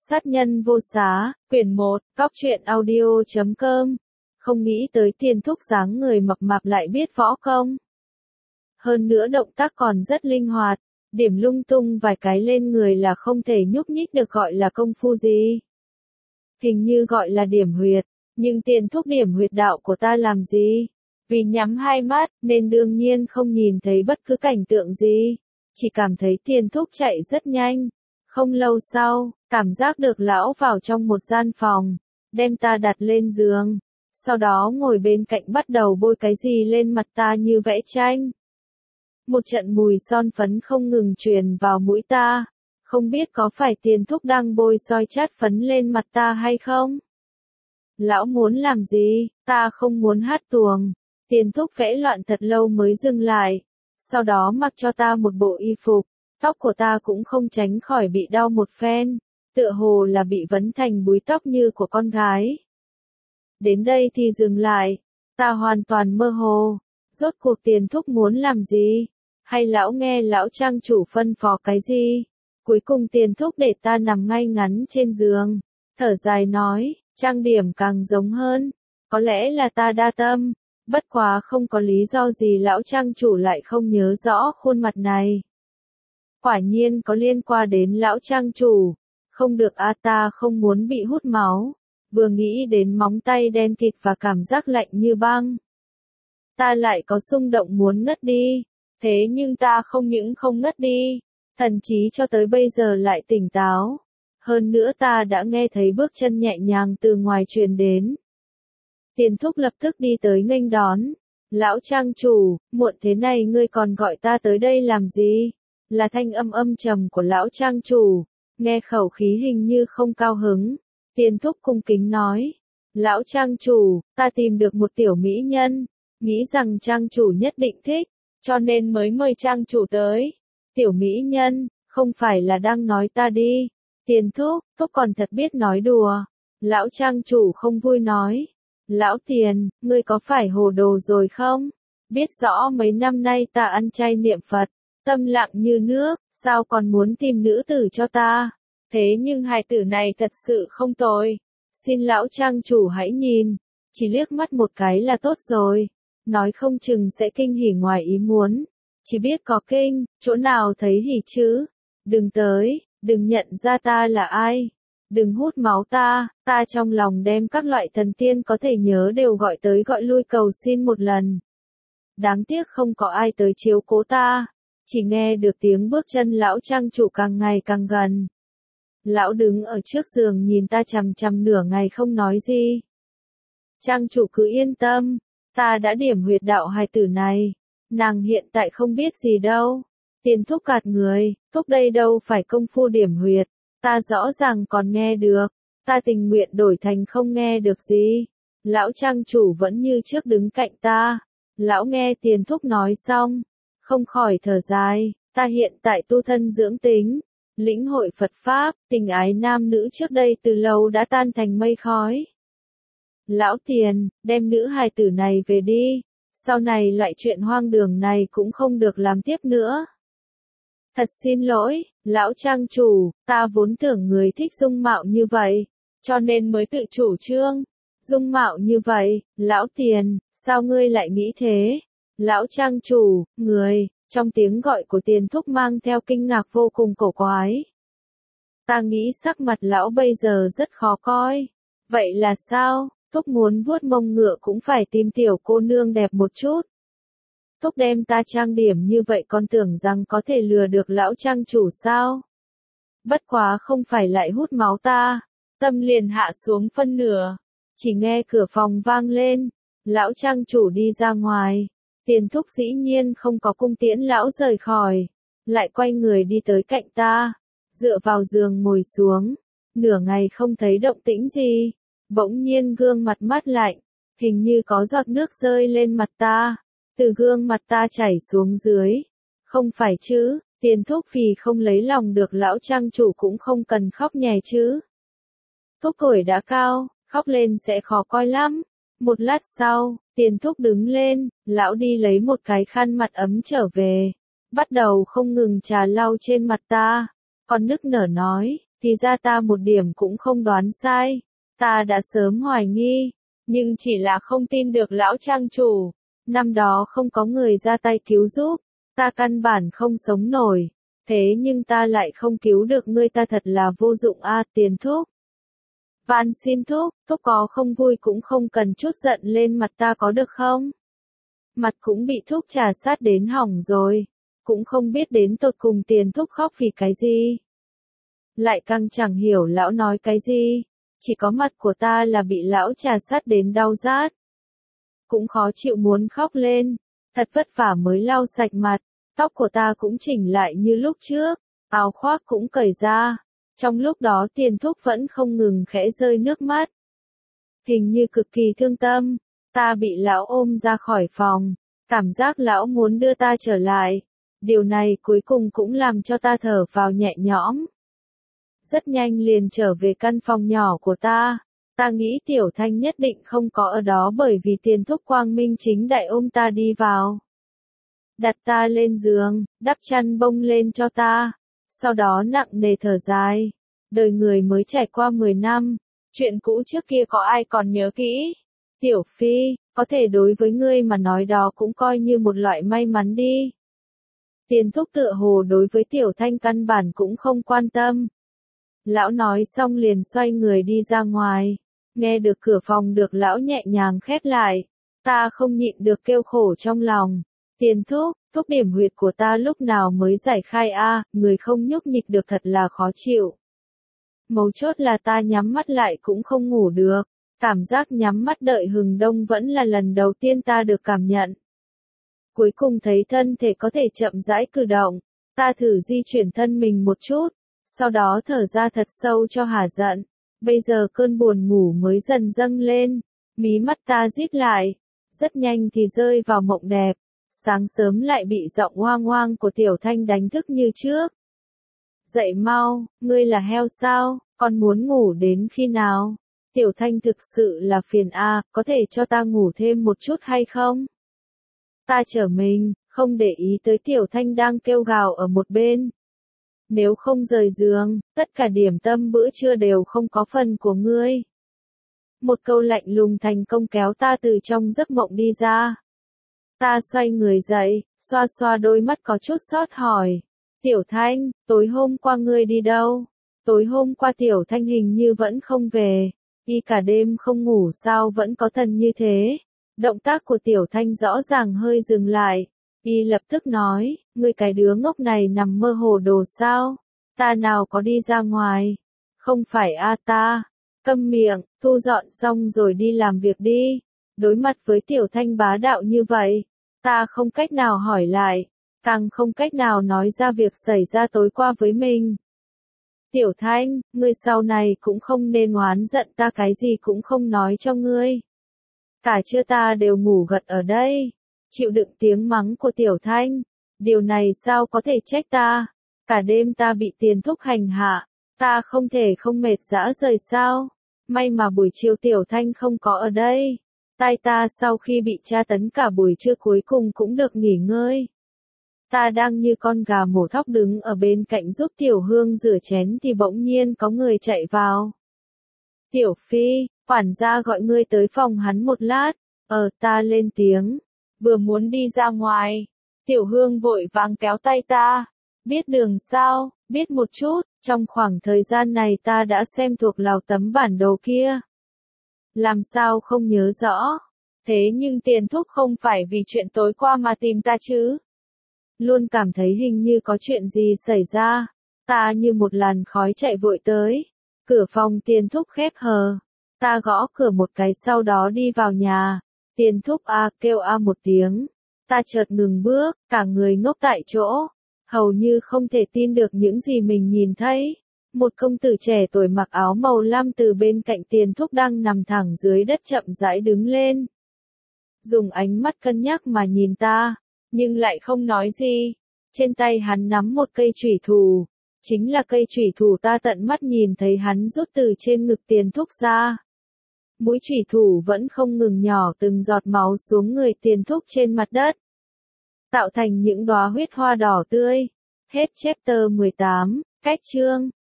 Sát nhân vô xá, quyển 1, Cóc truyện audio.com. Không nghĩ tới Tiền Thúc dáng người mập mạp lại biết võ công. Hơn nữa động tác còn rất linh hoạt, điểm lung tung vài cái lên người là không thể nhúc nhích được, gọi là công phu gì. Hình như gọi là điểm huyệt, nhưng Tiền Thúc điểm huyệt đạo của ta làm gì? Vì nhắm hai mắt, nên đương nhiên không nhìn thấy bất cứ cảnh tượng gì. Chỉ cảm thấy Tiền Thúc chạy rất nhanh. Không lâu sau, cảm giác được lão vào trong một gian phòng, đem ta đặt lên giường, sau đó ngồi bên cạnh bắt đầu bôi cái gì lên mặt ta như vẽ tranh. Một trận mùi son phấn không ngừng truyền vào mũi ta, không biết có phải Tiền Thúc đang bôi soi chát phấn lên mặt ta hay không? Lão muốn làm gì? Ta không muốn hát tuồng. Tiền Thúc vẽ loạn thật lâu mới dừng lại, sau đó mặc cho ta một bộ y phục. Tóc của ta cũng không tránh khỏi bị đau một phen, tựa hồ là bị vấn thành búi tóc như của con gái. Đến đây thì dừng lại, ta hoàn toàn mơ hồ, rốt cuộc Tiền Thúc muốn làm gì? Hay lão nghe lão trang chủ phân phó cái gì? Cuối cùng Tiền Thúc để ta nằm ngay ngắn trên giường, thở dài nói, trang điểm càng giống hơn, có lẽ là ta đa tâm, bất quá không có lý do gì lão trang chủ lại không nhớ rõ khuôn mặt này. Quả nhiên có liên quan đến lão trang chủ. Không được ta không muốn bị hút máu. Vừa nghĩ đến móng tay đen kịt và cảm giác lạnh như băng, ta lại có xung động muốn ngất đi. Thế nhưng ta không những không ngất đi, thần trí cho tới bây giờ lại tỉnh táo. Hơn nữa ta đã nghe thấy bước chân nhẹ nhàng từ ngoài truyền đến. Tiền Thúc lập tức đi tới nghênh đón. Lão trang chủ, muộn thế này ngươi còn gọi ta tới đây làm gì? Là thanh âm âm trầm của lão trang chủ, nghe khẩu khí hình như không cao hứng. Tiền Thúc cung kính nói, lão trang chủ, ta tìm được một tiểu mỹ nhân, nghĩ rằng trang chủ nhất định thích, cho nên mới mời trang chủ tới. Tiểu mỹ nhân, không phải là đang nói ta đi. Tiền Thúc còn thật biết nói đùa. Lão trang chủ không vui nói, lão Tiền, ngươi có phải hồ đồ rồi không? Biết rõ mấy năm nay ta ăn chay niệm Phật, tâm lặng như nước, sao còn muốn tìm nữ tử cho ta? Thế nhưng hài tử này thật sự không tồi. Xin lão trang chủ hãy nhìn, chỉ liếc mắt một cái là tốt rồi. Nói không chừng sẽ kinh hỉ ngoài ý muốn. Chỉ biết có kinh, chỗ nào thấy hỉ chứ? Đừng tới, đừng nhận ra ta là ai. Đừng hút máu ta trong lòng đem các loại thần tiên có thể nhớ đều gọi tới gọi lui cầu xin một lần. Đáng tiếc không có ai tới chiếu cố ta. Chỉ nghe được tiếng bước chân lão trang chủ càng ngày càng gần. Lão đứng ở trước giường nhìn ta chằm chằm nửa ngày không nói gì. Trang chủ cứ yên tâm, ta đã điểm huyệt đạo hài tử này. Nàng hiện tại không biết gì đâu. Tiền Thúc gạt người, Thúc đây đâu phải công phu điểm huyệt. Ta rõ ràng còn nghe được, ta tình nguyện đổi thành không nghe được gì. Lão trang chủ vẫn như trước đứng cạnh ta. Lão nghe Tiền Thúc nói xong, không khỏi thở dài, ta hiện tại tu thân dưỡng tính, lĩnh hội Phật Pháp, tình ái nam nữ trước đây từ lâu đã tan thành mây khói. Lão Tiền, đem nữ hài tử này về đi, sau này loại chuyện hoang đường này cũng không được làm tiếp nữa. Thật xin lỗi, lão trang chủ, ta vốn tưởng người thích dung mạo như vậy, cho nên mới tự chủ trương. Dung mạo như vậy, lão Tiền, sao ngươi lại nghĩ thế? Lão trang chủ, người, trong tiếng gọi của Tiền Thúc mang theo kinh ngạc vô cùng cổ quái. Ta nghĩ sắc mặt lão bây giờ rất khó coi. Vậy là sao? Thúc muốn vuốt mông ngựa cũng phải tìm tiểu cô nương đẹp một chút. Thúc đem ta trang điểm như vậy con tưởng rằng có thể lừa được lão trang chủ sao? Bất quá không phải lại hút máu ta. Tâm liền hạ xuống phân nửa. Chỉ nghe cửa phòng vang lên. Lão trang chủ đi ra ngoài. Tiền Thúc dĩ nhiên không có cung tiễn lão rời khỏi, lại quay người đi tới cạnh ta, dựa vào giường ngồi xuống, nửa ngày không thấy động tĩnh gì, bỗng nhiên gương mặt mát lạnh, hình như có giọt nước rơi lên mặt ta, từ gương mặt ta chảy xuống dưới. Không phải chứ, Tiền Thúc vì không lấy lòng được lão trang chủ cũng không cần khóc nhè chứ. Thúc tuổi đã cao, khóc lên sẽ khó coi lắm. Một lát sau, Tiền Thúc đứng lên, lão đi lấy một cái khăn mặt ấm trở về, bắt đầu không ngừng trà lau trên mặt ta, còn nức nở nói, Thì ra ta một điểm cũng không đoán sai. Ta đã sớm hoài nghi, nhưng chỉ là không tin được lão trang chủ. Năm đó không có người ra tay cứu giúp, ta căn bản không sống nổi. Thế nhưng ta lại không cứu được ngươi, ta thật là vô dụng a. Tiền thúc. Van xin thúc, thúc có không vui cũng không cần chút giận lên mặt ta có được không? Mặt cũng bị thúc trà sát đến hỏng rồi, cũng không biết đến tột cùng tiền thúc khóc vì cái gì. Lại càng chẳng hiểu lão nói cái gì, chỉ có mặt của ta là bị lão trà sát đến đau rát. Cũng khó chịu muốn khóc lên, thật vất vả mới lau sạch mặt, tóc của ta cũng chỉnh lại như lúc trước, áo khoác cũng cởi ra. Trong lúc đó tiền thúc vẫn không ngừng khẽ rơi nước mắt. Hình như cực kỳ thương tâm, ta bị lão ôm ra khỏi phòng, cảm giác lão muốn đưa ta trở lại. Điều này cuối cùng cũng làm cho ta thở vào nhẹ nhõm. Rất nhanh liền trở về căn phòng nhỏ của ta. Ta nghĩ Tiểu Thanh nhất định không có ở đó bởi vì tiền thúc quang minh chính đại ôm ta đi vào. Đặt ta lên giường, đắp chăn bông lên cho ta. Sau đó nặng nề thở dài. Đời người mới trải qua 10 năm, chuyện cũ trước kia có ai còn nhớ kỹ. Tiểu Phi, có thể đối với ngươi mà nói đó cũng coi như một loại may mắn đi. Tiền thúc tựa hồ đối với Tiểu Thanh căn bản cũng không quan tâm. Lão nói xong liền xoay người đi ra ngoài. Nghe được cửa phòng được lão nhẹ nhàng khép lại. Ta không nhịn được kêu khổ trong lòng. Tiền thúc, thúc điểm huyệt của ta lúc nào mới giải khai a, người không nhúc nhích được thật là khó chịu. Mấu chốt là ta nhắm mắt lại cũng không ngủ được. Cảm giác nhắm mắt đợi hừng đông vẫn là lần đầu tiên ta được cảm nhận. Cuối cùng thấy thân thể có thể chậm rãi cử động. Ta thử di chuyển thân mình một chút. Sau đó thở ra thật sâu cho hả giận. Bây giờ cơn buồn ngủ mới dần dâng lên. Mí mắt ta díp lại. Rất nhanh thì rơi vào mộng đẹp. Sáng sớm lại bị giọng oang oang của Tiểu Thanh đánh thức như trước. Dậy mau, ngươi là heo sao, còn muốn ngủ đến khi nào? Tiểu Thanh thực sự là phiền a, có thể cho ta ngủ thêm một chút hay không? Ta trở mình, không để ý tới Tiểu Thanh đang kêu gào ở một bên. Nếu không rời giường, tất cả điểm tâm bữa trưa đều không có phần của ngươi. Một câu lạnh lùng thành công kéo ta từ trong giấc mộng đi ra. Ta xoay người dậy, xoa xoa đôi mắt có chút xót hỏi. Tiểu Thanh, tối hôm qua ngươi đi đâu? Tối hôm qua Tiểu Thanh hình như vẫn không về. Y cả đêm không ngủ sao vẫn có thần như thế? Động tác của Tiểu Thanh rõ ràng hơi dừng lại. Y lập tức nói, ngươi cái đứa ngốc này nằm mơ hồ đồ sao? Ta nào có đi ra ngoài? Không phải a ta. Câm miệng, thu dọn xong rồi đi làm việc đi. Đối mặt với Tiểu Thanh bá đạo như vậy, ta không cách nào hỏi lại, càng không cách nào nói ra việc xảy ra tối qua với mình. Tiểu Thanh, ngươi sau này cũng không nên oán giận ta, cái gì cũng không nói cho ngươi. Cả trưa ta đều ngủ gật ở đây, chịu đựng tiếng mắng của Tiểu Thanh. Điều này sao có thể trách ta? Cả đêm ta bị tiền thúc hành hạ, ta không thể không mệt rã rời sao? May mà buổi chiều Tiểu Thanh không có ở đây. Tai ta sau khi bị tra tấn cả buổi trưa cuối cùng cũng được nghỉ ngơi. Ta đang như con gà mổ thóc đứng ở bên cạnh giúp Tiểu Hương rửa chén thì bỗng nhiên có người chạy vào. Tiểu Phi, quản gia gọi ngươi tới phòng hắn một lát. Ta lên tiếng. Vừa muốn đi ra ngoài. Tiểu Hương vội vàng kéo tay ta. Biết đường sao, biết một chút, trong khoảng thời gian này ta đã xem thuộc lòng tấm bản đồ kia. Làm sao không nhớ rõ. Thế nhưng tiền thúc không phải vì chuyện tối qua mà tìm ta chứ. Luôn cảm thấy hình như có chuyện gì xảy ra. Ta như một làn khói chạy vội tới. Cửa phòng tiền thúc khép hờ. Ta gõ cửa một cái sau đó đi vào nhà. Tiền thúc kêu một tiếng. Ta chợt ngừng bước, cả người ngốc tại chỗ. Hầu như không thể tin được những gì mình nhìn thấy. Một công tử trẻ tuổi mặc áo màu lam từ bên cạnh tiền thúc đang nằm thẳng dưới đất chậm rãi đứng lên. Dùng ánh mắt cân nhắc mà nhìn ta, nhưng lại không nói gì. Trên tay hắn nắm một cây chủy thủ. Chính là cây chủy thủ ta tận mắt nhìn thấy hắn rút từ trên ngực tiền thúc ra. Mũi chủy thủ vẫn không ngừng nhỏ từng giọt máu xuống người tiền thúc trên mặt đất. Tạo thành những đóa huyết hoa đỏ tươi. Hết chapter 18, cách chương.